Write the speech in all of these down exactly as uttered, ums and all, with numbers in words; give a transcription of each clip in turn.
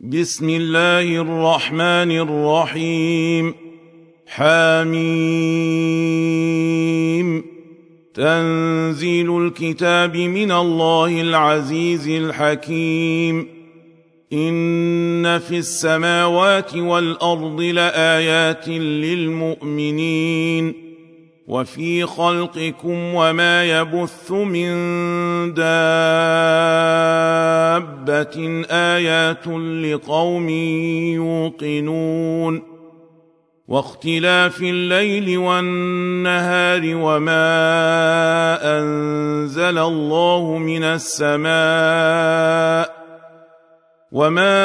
بسم الله الرحمن الرحيم. حميم. تنزيل الكتاب من الله العزيز الحكيم. إن في السماوات والأرض لآيات للمؤمنين وفي خلقكم وما يبث من دابة آيات لقوم يوقنون واختلاف الليل والنهار وما أنزل الله من السماء وما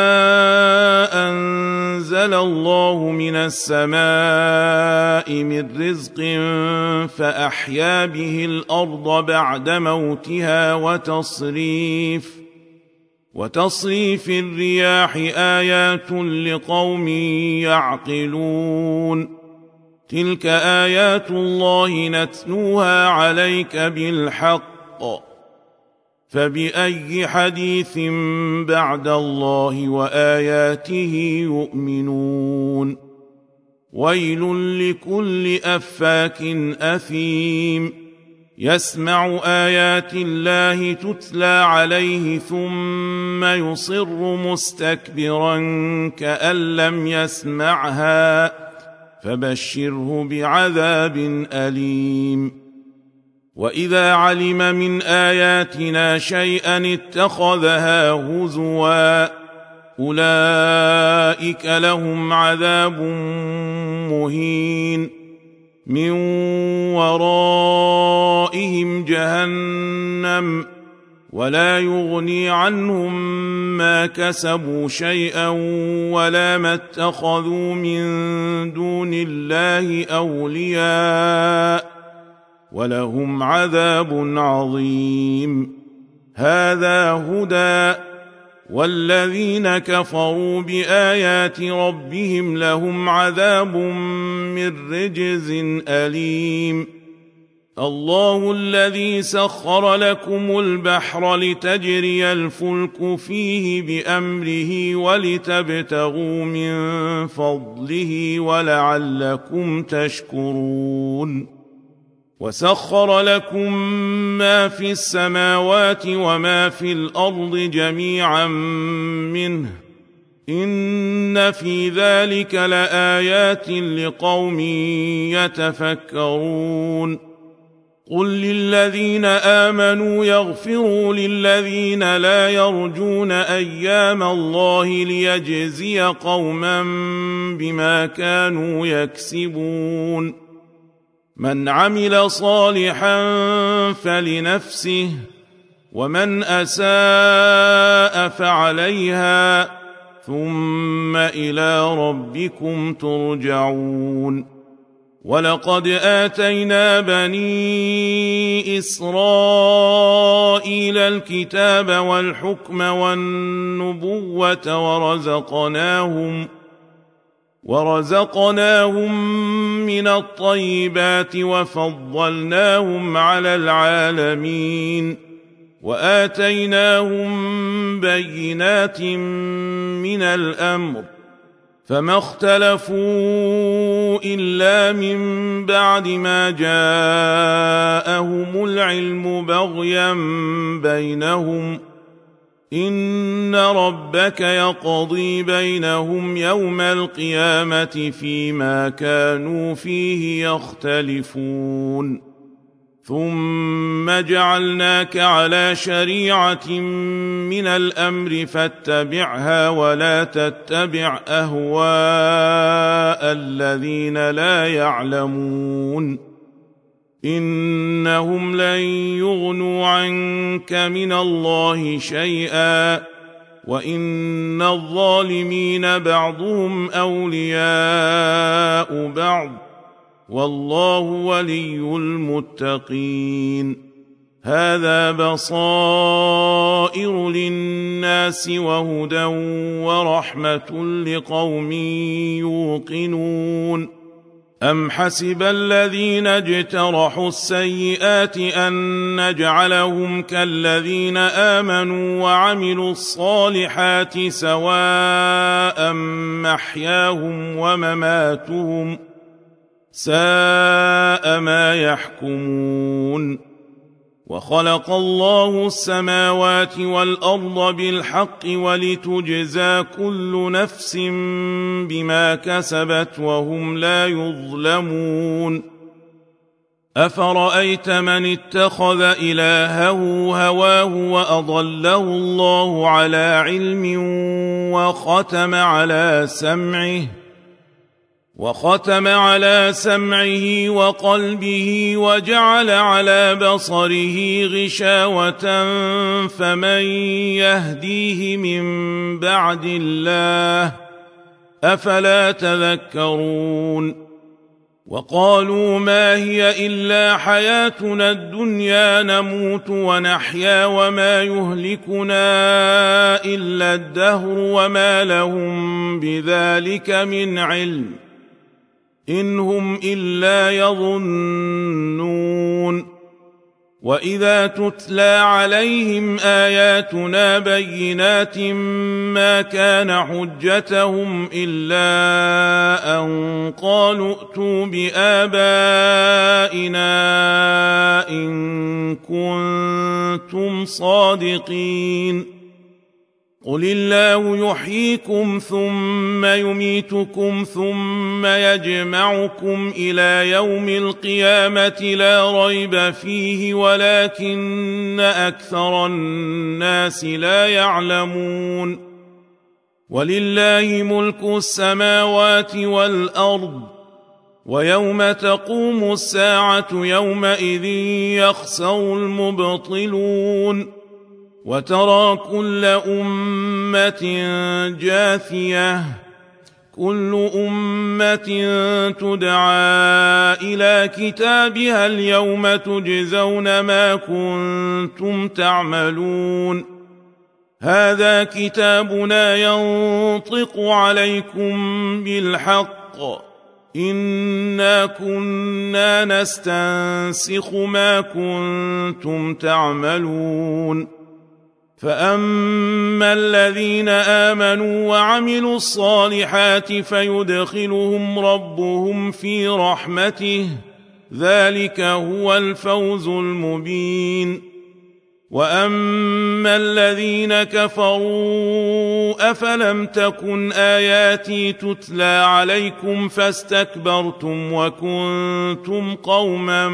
أنزل الله من السماء من رزق فأحيا به الأرض بعد موتها وتصريف وتصريف الرياح آيات لقوم يعقلون. تلك آيات الله نتلوها عليك بالحق فبأي حديث بعد الله وآياته يؤمنون. ويل لكل أفاك أثيم يسمع آيات الله تتلى عليه ثم يصر مستكبرا كأن لم يسمعها فبشره بعذاب أليم. وإذا علم من آياتنا شيئا اتخذها هزوا أولئك لهم عذاب مهين من ورائهم جهنم ولا يغني عنهم ما كسبوا شيئا ولا ما اتخذوا من دون الله أولياء ولهم عذاب عظيم. هذا هدى والذين كفروا بآيات ربهم لهم عذاب من رجز أليم. الله الذي سخر لكم البحر لتجري الفلك فيه بأمره ولتبتغوا من فضله ولعلكم تشكرون. وسخر لكم ما في السماوات وما في الأرض جميعا منه إن في ذلك لآيات لقوم يتفكرون. قل للذين آمنوا يغفروا للذين لا يرجون أيام الله ليجزي قوما بما كانوا يكسبون. من عمل صالحا فلنفسه ومن أساء فعليها ثم إلى ربكم ترجعون. ولقد آتينا بني إسرائيل الكتاب والحكم والنبوة ورزقناهم ورزقناهم من الطيبات وفضلناهم على العالمين وآتيناهم بينات من الأمر فما اختلفوا إلا من بعد ما جاءهم العلم بغيا بينهم إن ربك يقضي بينهم يوم القيامة فيما كانوا فيه يختلفون. ثم جعلناك على شريعة من الأمر فاتبعها ولا تتبع أهواء الذين لا يعلمون إنهم لن يغنوا عنك من الله شيئا وإن الظالمين بعضهم أولياء بعض والله ولي المتقين. هذا بصائر للناس وهدى ورحمة لقوم يوقنون. أم حسب الذين اجترحوا السيئات أن نجعلهم كالذين آمنوا وعملوا الصالحات سواء محياهم ومماتهم ساء ما يحكمون وخلق الله السماوات والأرض بالحق ولتجزى كل نفس بما كسبت وهم لا يظلمون أفرأيت من اتخذ إلهه هواه وأضله الله على علم وختم على سمعه وختم على سمعه وقلبه وجعل على بصره غشاوة فمن يهديه من بعد الله أفلا تذكرون وقالوا ما هي إلا حياتنا الدنيا نموت ونحيا وما يهلكنا إلا الدهر وما لهم بذلك من علم إن هم إلا يظنون وإذا تتلى عليهم آياتنا بينات ما كان حجتهم إلا أن قالوا ائتوا بآبائنا إن كنتم صادقين قل الله يحييكم ثم يميتكم ثم يجمعكم إلى يوم القيامة لا ريب فيه ولكن أكثر الناس لا يعلمون ولله ملك السماوات والأرض ويوم تقوم الساعة يومئذ يخسر المبطلون وترى كل أمة جاثية كل أمة تدعى إلى كتابها اليوم تجزون ما كنتم تعملون هذا كتابنا ينطق عليكم بالحق إنا كنا نستنسخ ما كنتم تعملون فأما الذين آمنوا وعملوا الصالحات فيدخلهم ربهم في رحمته ذلك هو الفوز المبين وأما الذين كفروا أفلم تكن آياتي تتلى عليكم فاستكبرتم وكنتم قوما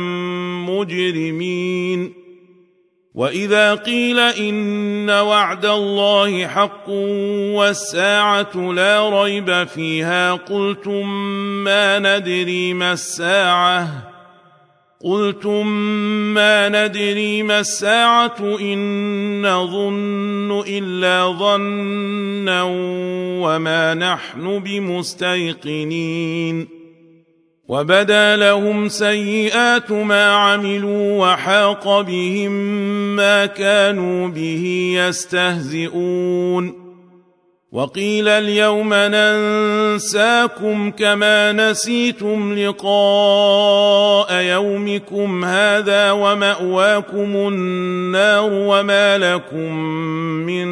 مجرمين وإذا قيل إن وعد الله حق والساعة لا ريب فيها قلتم ما ندري ما الساعة قلتم ما ندري ما الساعة إن نظن إلا ظنا وما نحن بمستيقنين وبدا لهم سيئات ما عملوا وحاق بهم ما كانوا به يستهزئون وقيل اليوم ننساكم كما نسيتم لقاء يومكم هذا ومأواكم النار وما لكم من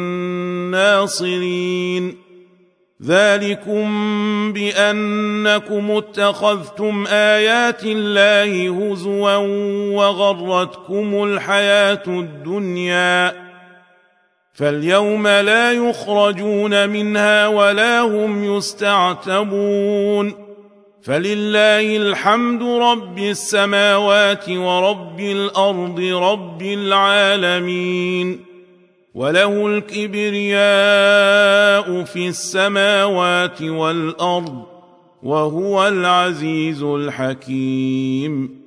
ناصرين ذلكم بأنكم اتخذتم آيات الله هزوا وغرتكم الحياة الدنيا فاليوم لا يخرجون منها ولا هم يستعتبون فلله الحمد رب السماوات ورب الأرض رب العالمين وله الكبرياء في السماوات والأرض وهو العزيز الحكيم